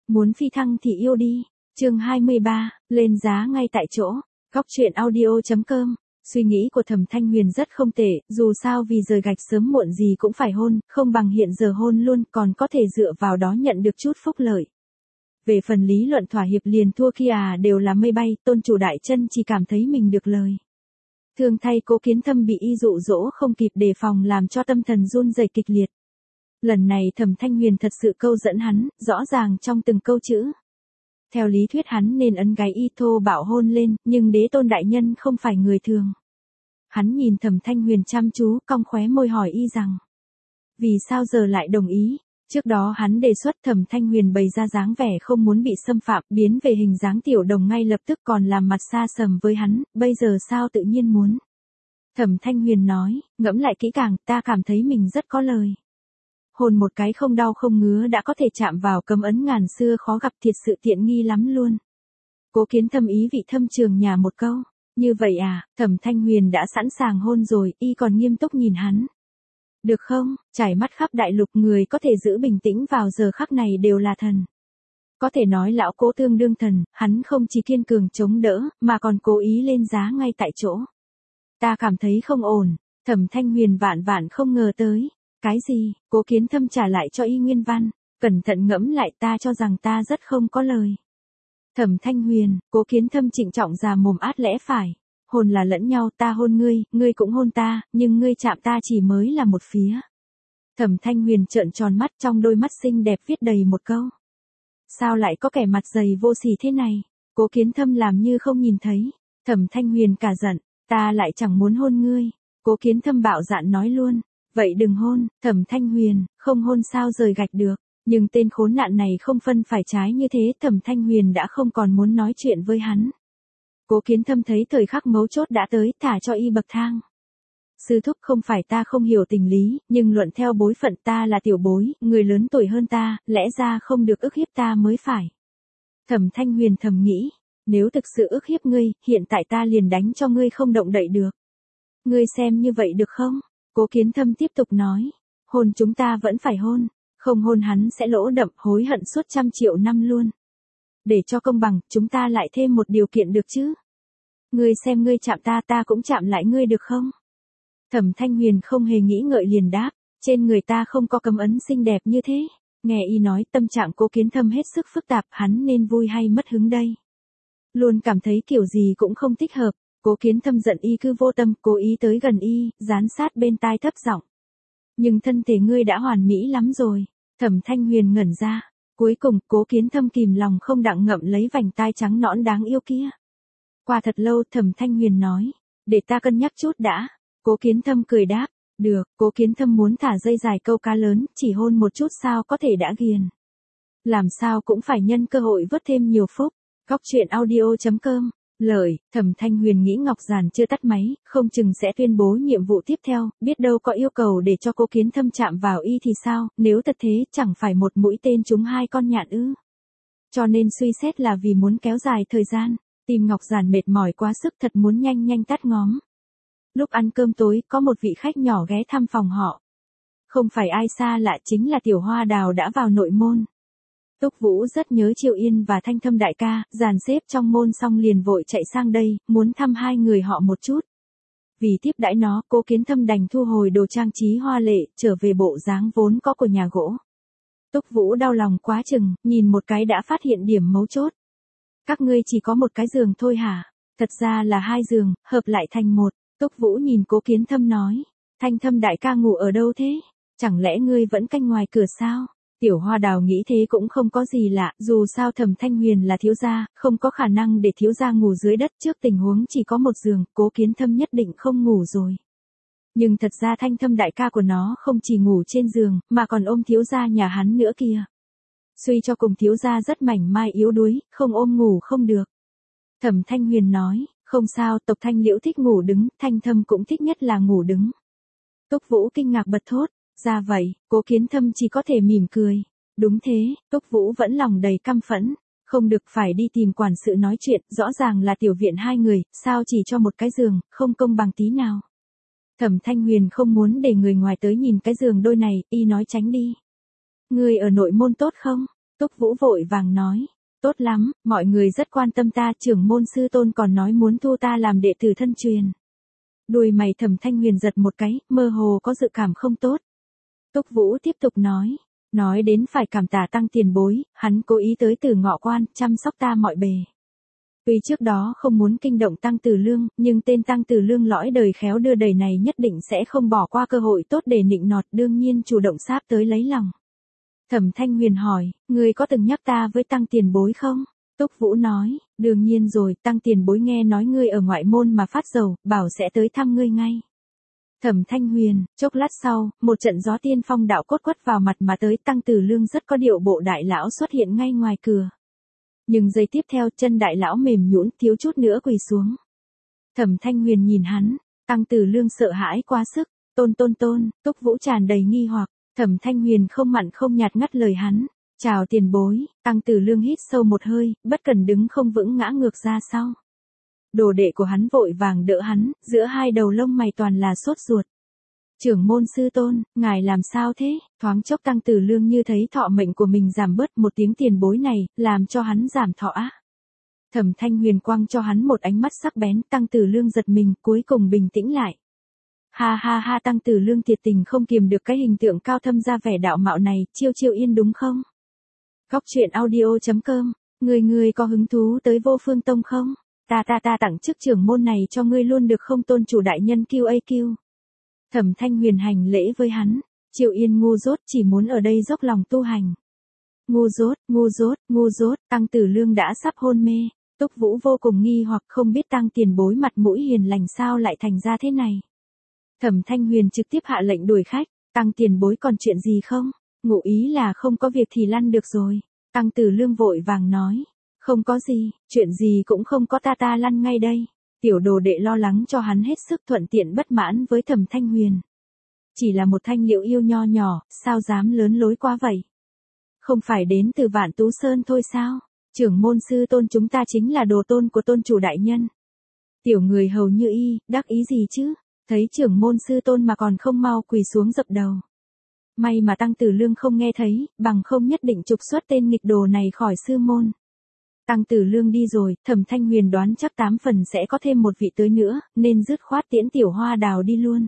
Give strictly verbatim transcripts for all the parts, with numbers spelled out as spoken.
Muốn phi thăng thì yêu đi. Chương hai mươi ba, lên giá ngay tại chỗ. Góc truyện audio chấm com. Suy nghĩ của Thẩm Thanh Huyền rất không tệ, dù sao vì rời gạch sớm muộn gì cũng phải hôn, không bằng hiện giờ hôn luôn, còn có thể dựa vào đó nhận được chút phúc lợi. Về phần lý luận thỏa hiệp liền thua kia à đều là mây bay, tôn chủ đại chân chỉ cảm thấy mình được lời. Thương thay Cố Kiến Thâm bị y dụ dỗ không kịp đề phòng làm cho tâm thần run rẩy kịch liệt. Lần này Thẩm Thanh Huyền thật sự câu dẫn hắn, rõ ràng trong từng câu chữ. Theo lý thuyết hắn nên ấn gáy y thô bạo hôn lên, nhưng đế tôn đại nhân không phải người thường. Hắn nhìn Thẩm Thanh Huyền chăm chú, cong khóe môi hỏi y rằng. Vì sao giờ lại đồng ý? Trước đó hắn đề xuất Thẩm Thanh Huyền bày ra dáng vẻ không muốn bị xâm phạm, biến về hình dáng tiểu đồng ngay lập tức còn làm mặt xa sầm với hắn, bây giờ sao tự nhiên muốn? Thẩm Thanh Huyền nói, ngẫm lại kỹ càng, ta cảm thấy mình rất có lời. Hôn một cái không đau không ngứa đã có thể chạm vào cấm ấn ngàn xưa khó gặp, thiệt sự tiện nghi lắm luôn. Cố Kiến Thâm ý vị thâm trường nhà một câu, như vậy à? Thẩm Thanh Huyền đã sẵn sàng hôn rồi, y còn nghiêm túc nhìn hắn. Được không? Trải mắt khắp đại lục, người có thể giữ bình tĩnh vào giờ khắc này đều là thần. Có thể nói lão Cố tương đương thần, hắn không chỉ kiên cường chống đỡ, mà còn cố ý lên giá ngay tại chỗ. Ta cảm thấy không ổn. Thẩm Thanh Huyền vạn vạn không ngờ tới. Cái gì? Cố Kiến Thâm trả lại cho y nguyên văn. Cẩn thận ngẫm lại, ta cho rằng ta rất không có lời. Thẩm Thanh Huyền, Cố Kiến Thâm trịnh trọng già mồm át lẽ phải. Hôn là lẫn nhau, ta hôn ngươi, ngươi cũng hôn ta, nhưng ngươi chạm ta chỉ mới là một phía. Thẩm Thanh Huyền trợn tròn mắt, trong đôi mắt xinh đẹp viết đầy một câu. Sao lại có kẻ mặt dày vô sỉ thế này? Cố Kiến Thâm làm như không nhìn thấy. Thẩm Thanh Huyền cả giận, ta lại chẳng muốn hôn ngươi. Cố Kiến Thâm bạo dạn nói luôn. Vậy đừng hôn. Thẩm Thanh Huyền, không hôn sao rời gạch được. Nhưng tên khốn nạn này không phân phải trái như thế, Thẩm Thanh Huyền đã không còn muốn nói chuyện với hắn. Cố Kiến Thâm thấy thời khắc mấu chốt đã tới, thả cho y bậc thang. Sư thúc, không phải ta không hiểu tình lý, nhưng luận theo bối phận ta là tiểu bối, người lớn tuổi hơn ta, lẽ ra không được ức hiếp ta mới phải. Thẩm Thanh Huyền thầm nghĩ, nếu thực sự ức hiếp ngươi, hiện tại ta liền đánh cho ngươi không động đậy được. Ngươi xem như vậy được không? Cố Kiến Thâm tiếp tục nói, hôn chúng ta vẫn phải hôn, không hôn hắn sẽ lỗ đậm hối hận suốt trăm triệu năm luôn. Để cho công bằng, chúng ta lại thêm một điều kiện được chứ? Ngươi xem ngươi chạm ta, ta cũng chạm lại ngươi được không? Thẩm Thanh Huyền không hề nghĩ ngợi liền đáp, trên người ta không có cấm ấn xinh đẹp như thế. Nghe y nói, tâm trạng Cố Kiến Thâm hết sức phức tạp, hắn nên vui hay mất hứng đây? Luôn cảm thấy kiểu gì cũng không thích hợp. Cố Kiến Thâm giận y cứ vô tâm, cố ý tới gần y, dán sát bên tai thấp giọng. Nhưng thân thể ngươi đã hoàn mỹ lắm rồi. Thẩm Thanh Huyền ngẩn ra. Cuối cùng, Cố Kiến Thâm kìm lòng không đặng ngậm lấy vành tai trắng nõn đáng yêu kia. Qua thật lâu, Thẩm Thanh Huyền nói, để ta cân nhắc chút đã. Cố Kiến Thâm cười đáp, được. Cố Kiến Thâm muốn thả dây dài câu cá lớn, chỉ hôn một chút sao có thể đã ghiền. Làm sao cũng phải nhân cơ hội vớt thêm nhiều phúc. Góc truyện audio chấm com. Lời, Thẩm Thanh Huyền nghĩ Ngọc Giản chưa tắt máy, không chừng sẽ tuyên bố nhiệm vụ tiếp theo, biết đâu có yêu cầu để cho Cố Kiến Thâm chạm vào y thì sao, nếu thật thế chẳng phải một mũi tên trúng hai con nhạn ư. Cho nên suy xét là vì muốn kéo dài thời gian, tìm Ngọc Giản mệt mỏi quá sức thật muốn nhanh nhanh tắt ngóm. Lúc ăn cơm tối, có một vị khách nhỏ ghé thăm phòng họ. Không phải ai xa lạ, chính là Tiểu Hoa Đào đã vào nội môn. Túc Vũ rất nhớ Triệu Yên và Thanh Thâm đại ca, dàn xếp trong môn xong liền vội chạy sang đây, muốn thăm hai người họ một chút. Vì tiếp đãi nó, Cố Kiến Thâm đành thu hồi đồ trang trí hoa lệ, trở về bộ dáng vốn có của nhà gỗ. Túc Vũ đau lòng quá chừng, nhìn một cái đã phát hiện điểm mấu chốt. Các ngươi chỉ có một cái giường thôi hả? Thật ra là hai giường, hợp lại thành một. Túc Vũ nhìn Cố Kiến Thâm nói, Thanh Thâm đại ca ngủ ở đâu thế? Chẳng lẽ ngươi vẫn canh ngoài cửa sao? Tiểu Hoa Đào nghĩ thế cũng không có gì lạ, dù sao Thẩm Thanh Huyền là thiếu gia, không có khả năng để thiếu gia ngủ dưới đất, trước tình huống chỉ có một giường, Cố Kiến Thâm nhất định không ngủ rồi. Nhưng thật ra Thanh Thâm đại ca của nó không chỉ ngủ trên giường, mà còn ôm thiếu gia nhà hắn nữa kìa. Suy cho cùng thiếu gia rất mảnh mai yếu đuối, không ôm ngủ không được. Thẩm Thanh Huyền nói, không sao, tộc Thanh Liễu thích ngủ đứng, Thanh Thâm cũng thích nhất là ngủ đứng. Túc Vũ kinh ngạc bật thốt. Ra vậy, Cố Kiến Thâm chỉ có thể mỉm cười. Đúng thế, Túc Vũ vẫn lòng đầy căm phẫn. Không được phải đi tìm quản sự nói chuyện, rõ ràng là tiểu viện hai người, sao chỉ cho một cái giường, không công bằng tí nào. Thẩm Thanh Huyền không muốn để người ngoài tới nhìn cái giường đôi này, y nói tránh đi. Ngươi ở nội môn tốt không? Túc Vũ vội vàng nói, tốt lắm, mọi người rất quan tâm ta, trưởng môn sư tôn còn nói muốn thu ta làm đệ tử thân truyền. Đuôi mày Thẩm Thanh Huyền giật một cái, mơ hồ có dự cảm không tốt. Túc Vũ tiếp tục nói, nói đến phải cảm tạ Tăng tiền bối, hắn cố ý tới Tử Ngọ Quan, chăm sóc ta mọi bề. Tuy trước đó không muốn kinh động Tăng Tử Lương, nhưng tên Tăng Tử Lương lõi đời khéo đưa đẩy này nhất định sẽ không bỏ qua cơ hội tốt để nịnh nọt, đương nhiên chủ động sáp tới lấy lòng. Thẩm Thanh Huyền hỏi, ngươi có từng nhắc ta với Tăng tiền bối không? Túc Vũ nói, đương nhiên rồi, Tăng tiền bối nghe nói ngươi ở ngoại môn mà phát dầu, bảo sẽ tới thăm ngươi ngay. Thẩm Thanh Huyền, chốc lát sau, một trận gió tiên phong đạo cốt quất vào mặt mà tới, Tăng Tử Lương rất có điệu bộ đại lão xuất hiện ngay ngoài cửa. Nhưng giây tiếp theo chân đại lão mềm nhũn, thiếu chút nữa quỳ xuống. Thẩm Thanh Huyền nhìn hắn, Tăng Tử Lương sợ hãi quá sức, tôn tôn tôn, Túc Vũ tràn đầy nghi hoặc, Thẩm Thanh Huyền không mặn không nhạt ngắt lời hắn, chào tiền bối, Tăng Tử Lương hít sâu một hơi, bất cần đứng không vững ngã ngược ra sau. Đồ đệ của hắn vội vàng đỡ hắn, giữa hai đầu lông mày toàn là sốt ruột. Trưởng môn sư tôn, ngài làm sao thế? Thoáng chốc Tăng Tử Lương như thấy thọ mệnh của mình giảm bớt, một tiếng tiền bối này, làm cho hắn giảm thọ á. Thẩm Thanh Huyền quăng cho hắn một ánh mắt sắc bén, Tăng Tử Lương giật mình, cuối cùng bình tĩnh lại. Ha ha ha, Tăng Tử Lương thiệt tình không kiềm được cái hình tượng cao thâm ra vẻ đạo mạo này, Chiêu Chiêu Yên đúng không? Góc truyện audio chấm com, người người có hứng thú tới Vô Phương Tông không? Ta ta ta tặng chức trưởng môn này cho ngươi luôn được không tôn chủ đại nhân Q A Q. Thẩm Thanh Huyền hành lễ với hắn, Chiêu Yên ngu dốt chỉ muốn ở đây dốc lòng tu hành. Ngu dốt, ngu dốt, ngu dốt, Tăng Tử Lương đã sắp hôn mê, Túc Vũ vô cùng nghi hoặc không biết Tăng tiền bối mặt mũi hiền lành sao lại thành ra thế này. Thẩm Thanh Huyền trực tiếp hạ lệnh đuổi khách, Tăng tiền bối còn chuyện gì không? Ngụ ý là không có việc thì lăn được rồi. Tăng Tử Lương vội vàng nói, không có gì, chuyện gì cũng không có, ta ta lăn ngay đây. Tiểu đồ đệ lo lắng cho hắn hết sức, thuận tiện bất mãn với Thẩm Thanh Huyền. Chỉ là một thanh liễu yêu nho nhỏ, sao dám lớn lối quá vậy? Không phải đến từ Vạn Tú Sơn thôi sao? Trưởng môn sư tôn chúng ta chính là đồ tôn của tôn chủ đại nhân. Tiểu người hầu như y, đắc ý gì chứ? Thấy trưởng môn sư tôn mà còn không mau quỳ xuống dập đầu. May mà Tăng Tử Lương không nghe thấy, bằng không nhất định trục xuất tên nghịch đồ này khỏi sư môn. Tăng Tử Lương đi rồi, Thẩm Thanh Huyền đoán chắc tám phần sẽ có thêm một vị tới nữa, nên dứt khoát tiễn Tiểu Hoa Đào đi luôn.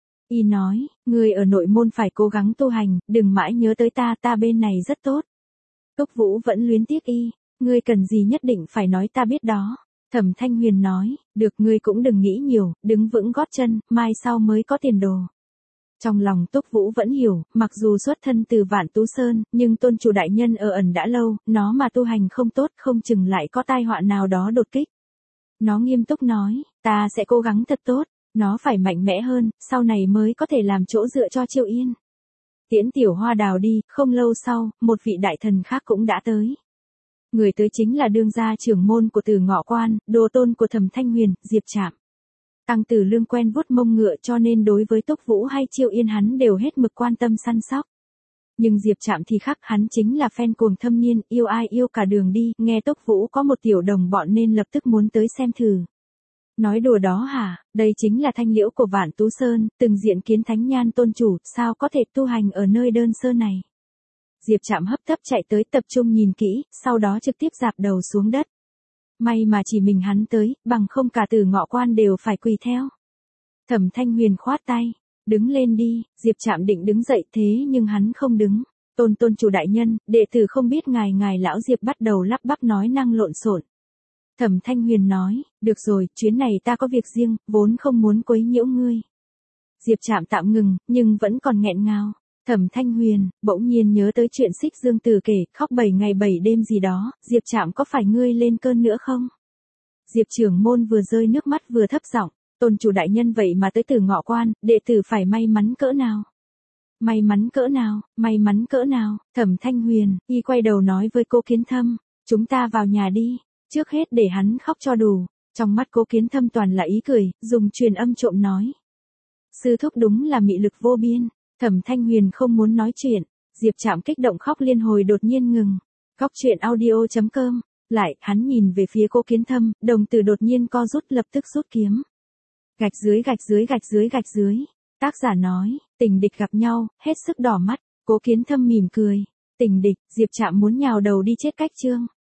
Y nói, người ở nội môn phải cố gắng tu hành, đừng mãi nhớ tới ta, ta bên này rất tốt. Túc Vũ vẫn luyến tiếc y, ngươi cần gì nhất định phải nói ta biết đó. Thẩm Thanh Huyền nói, được, ngươi cũng đừng nghĩ nhiều, đứng vững gót chân, mai sau mới có tiền đồ. Trong lòng Túc Vũ vẫn hiểu, mặc dù xuất thân từ Vạn Tú Sơn, nhưng tôn chủ đại nhân ở ẩn đã lâu, nó mà tu hành không tốt không chừng lại có tai họa nào đó đột kích. Nó nghiêm túc nói, ta sẽ cố gắng thật tốt, nó phải mạnh mẽ hơn, sau này mới có thể làm chỗ dựa cho Chiêu Yên. Tiễn Tiểu Hoa Đào đi, không lâu sau, một vị đại thần khác cũng đã tới. Người tới chính là đương gia trưởng môn của Tử Ngọ Quan, đồ tôn của Thẩm Thanh Huyền, Diệp Trạm. Tăng Tử Lương quen vuốt mông ngựa cho nên đối với Túc Vũ hay Chiêu Yên hắn đều hết mực quan tâm săn sóc. Nhưng Diệp Trạm thì khác, hắn chính là fan cuồng thâm niên, yêu ai yêu cả đường đi, nghe Túc Vũ có một tiểu đồng bọn nên lập tức muốn tới xem thử. Nói đùa đó hả, đây chính là thanh liễu của Vạn Tú Sơn, từng diện kiến thánh nhan tôn chủ, sao có thể tu hành ở nơi đơn sơ này. Diệp Trạm hấp tấp chạy tới tập trung nhìn kỹ, sau đó trực tiếp dạp đầu xuống đất. May mà chỉ mình hắn tới, bằng không cả Tử Ngọ Quan đều phải quỳ theo. Thẩm Thanh Huyền khoát tay, đứng lên đi, Diệp Trạm định đứng dậy thế nhưng hắn không đứng. Tôn tôn chủ đại nhân, đệ tử không biết ngài ngài lão Diệp bắt đầu lắp bắp nói năng lộn xộn. Thẩm Thanh Huyền nói, được rồi, chuyến này ta có việc riêng, vốn không muốn quấy nhiễu ngươi. Diệp Trạm tạm ngừng, nhưng vẫn còn nghẹn ngào. Thẩm Thanh Huyền, bỗng nhiên nhớ tới chuyện Xích Dương Tử kể, khóc bảy ngày bảy đêm gì đó, Diệp Trạm có phải ngươi lên cơn nữa không? Diệp trưởng môn vừa rơi nước mắt vừa thấp giọng, tôn chủ đại nhân vậy mà tới Tử Ngọ Quan, đệ tử phải may mắn cỡ nào? May mắn cỡ nào, may mắn cỡ nào, Thẩm Thanh Huyền, y quay đầu nói với Cố Kiến Thâm, chúng ta vào nhà đi, trước hết để hắn khóc cho đủ. Trong mắt Cố Kiến Thâm toàn là ý cười, dùng truyền âm trộm nói. Sư thúc đúng là mị lực vô biên. Thẩm Thanh Huyền không muốn nói chuyện, Diệp Trạm kích động khóc liên hồi đột nhiên ngừng. Góc truyện audio chấm com, lại, hắn nhìn về phía Cố Kiến Thâm, đồng tử đột nhiên co rút lập tức rút kiếm. Gạch dưới gạch dưới gạch dưới gạch dưới, tác giả nói, tình địch gặp nhau, hết sức đỏ mắt, Cố Kiến Thâm mỉm cười. Tình địch, Diệp Trạm muốn nhào đầu đi chết cách Trương